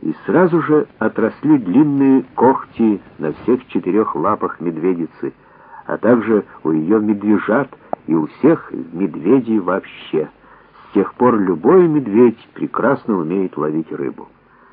и сразу же отросли длинные когти на всех 4 лапах медведицы, а также у ее медвежат и у всех медведей вообще. С тех пор любой медведь прекрасно умеет ловить рыбу.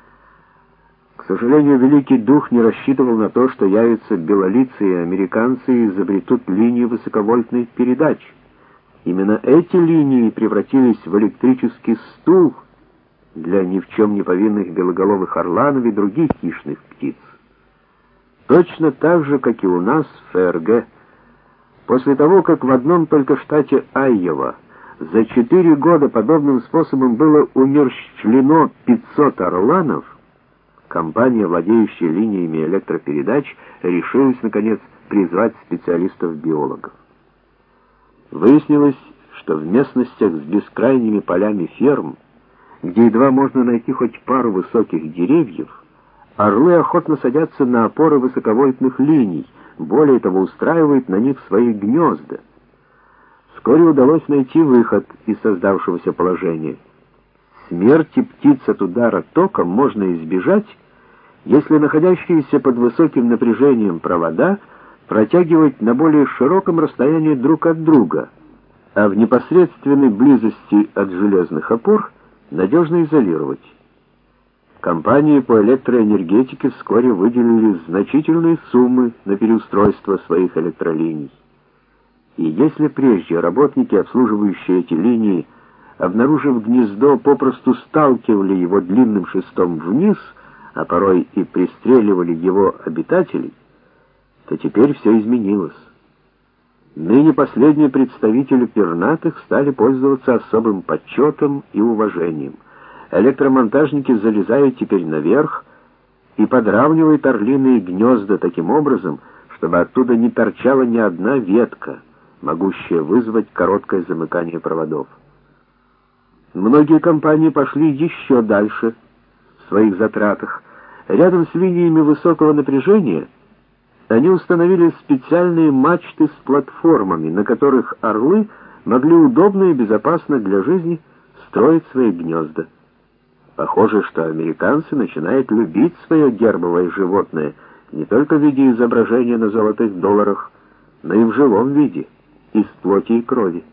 К сожалению, Великий Дух не рассчитывал на то, что явятся белолицые американцы и изобретут линии высоковольтных передач. Именно эти линии превратились в электрический стул для ни в чем не повинных белоголовых орланов и других хищных птиц. Точно так же, как и у нас в ФРГ. После того, как в одном только штате Айова за 4 года подобным способом было умерщвлено 500 орланов, компания, владеющая линиями электропередач, решилась, наконец, призвать специалистов-биологов. Выяснилось, что в местностях с бескрайними полями ферм, где едва можно найти хоть пару высоких деревьев, орлы охотно садятся на опоры высоковольтных линий, более того, устраивают на них свои гнезда. Вскоре удалось найти выход из создавшегося положения. Смерти птиц от удара током можно избежать, если находящиеся под высоким напряжением провода протягивать на более широком расстоянии друг от друга, а в непосредственной близости от железных опор надежно изолировать. Компании по электроэнергетике вскоре выделили значительные суммы на переустройство своих электролиний. И если прежде работники, обслуживающие эти линии, обнаружив гнездо, попросту сталкивали его длинным шестом вниз, а порой и пристреливали его обитателей, то теперь все изменилось. Ныне последние представители пернатых стали пользоваться особым почетом и уважением. Электромонтажники залезают теперь наверх и подравнивают орлиные гнезда таким образом, чтобы оттуда не торчала ни одна ветка, могущая вызвать короткое замыкание проводов. Многие компании пошли еще дальше в своих затратах. Рядом с линиями высокого напряжения они установили специальные мачты с платформами, на которых орлы могли удобно и безопасно для жизни строить свои гнезда. Похоже, что американцы начинают любить свое гербовое животное не только в виде изображения на золотых долларах, но и в живом виде, из плоти и крови.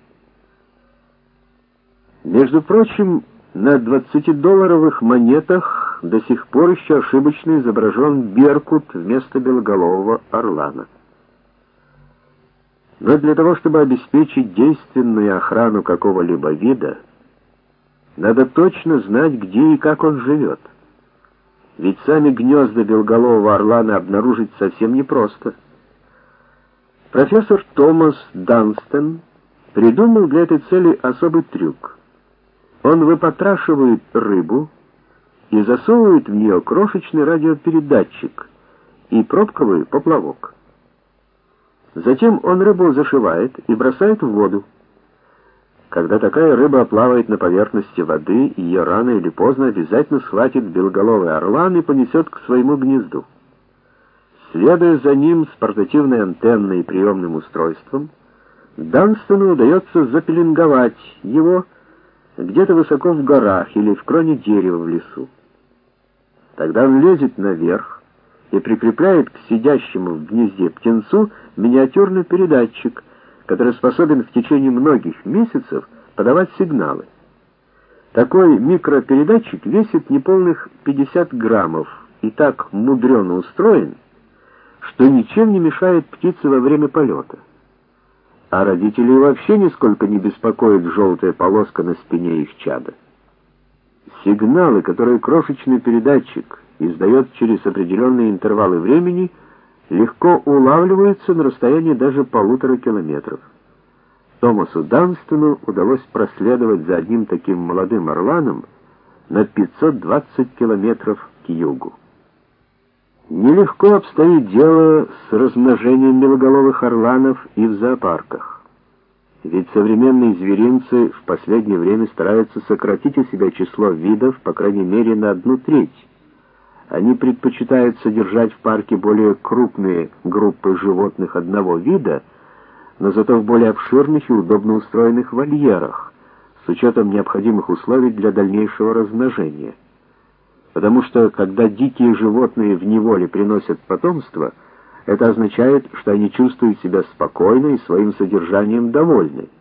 Между прочим, на 20-долларовых монетах до сих пор еще ошибочно изображен беркут вместо белоголового орлана. Но для того, чтобы обеспечить действенную охрану какого-либо вида, надо точно знать, где и как он живет. Ведь сами гнезда белоголового орлана обнаружить совсем непросто. Профессор Томас Данстон придумал для этой цели особый трюк. Он выпотрашивает рыбу и засовывает в нее крошечный радиопередатчик и пробковый поплавок. Затем он рыбу зашивает и бросает в воду. Когда такая рыба плавает на поверхности воды, ее рано или поздно обязательно схватит белоголовый орлан и понесет к своему гнезду. Следуя за ним с портативной антенной и приемным устройством, Данстону удается запеленговать его где-то высоко в горах или в кроне дерева в лесу. Тогда он лезет наверх и прикрепляет к сидящему в гнезде птенцу миниатюрный передатчик, который способен в течение многих месяцев подавать сигналы. Такой микропередатчик весит неполных 50 граммов и так мудрено устроен, что ничем не мешает птице во время полета. А родителей вообще нисколько не беспокоит желтая полоска на спине их чада. Сигналы, которые крошечный передатчик издает через определенные интервалы времени, легко улавливаются на расстоянии даже 1,5 километров. Томасу Данстону удалось проследовать за одним таким молодым орланом на 520 километров к югу. Нелегко обстоит дело с размножением белоголовых орланов и в зоопарках. Ведь современные зверинцы в последнее время стараются сократить у себя число видов, по крайней мере, на 1/3. Они предпочитают содержать в парке более крупные группы животных одного вида, но зато в более обширных и удобно устроенных вольерах, с учетом необходимых условий для дальнейшего размножения. потому что когда дикие животные в неволе приносят потомство, это означает, что они чувствуют себя спокойно и своим содержанием довольны.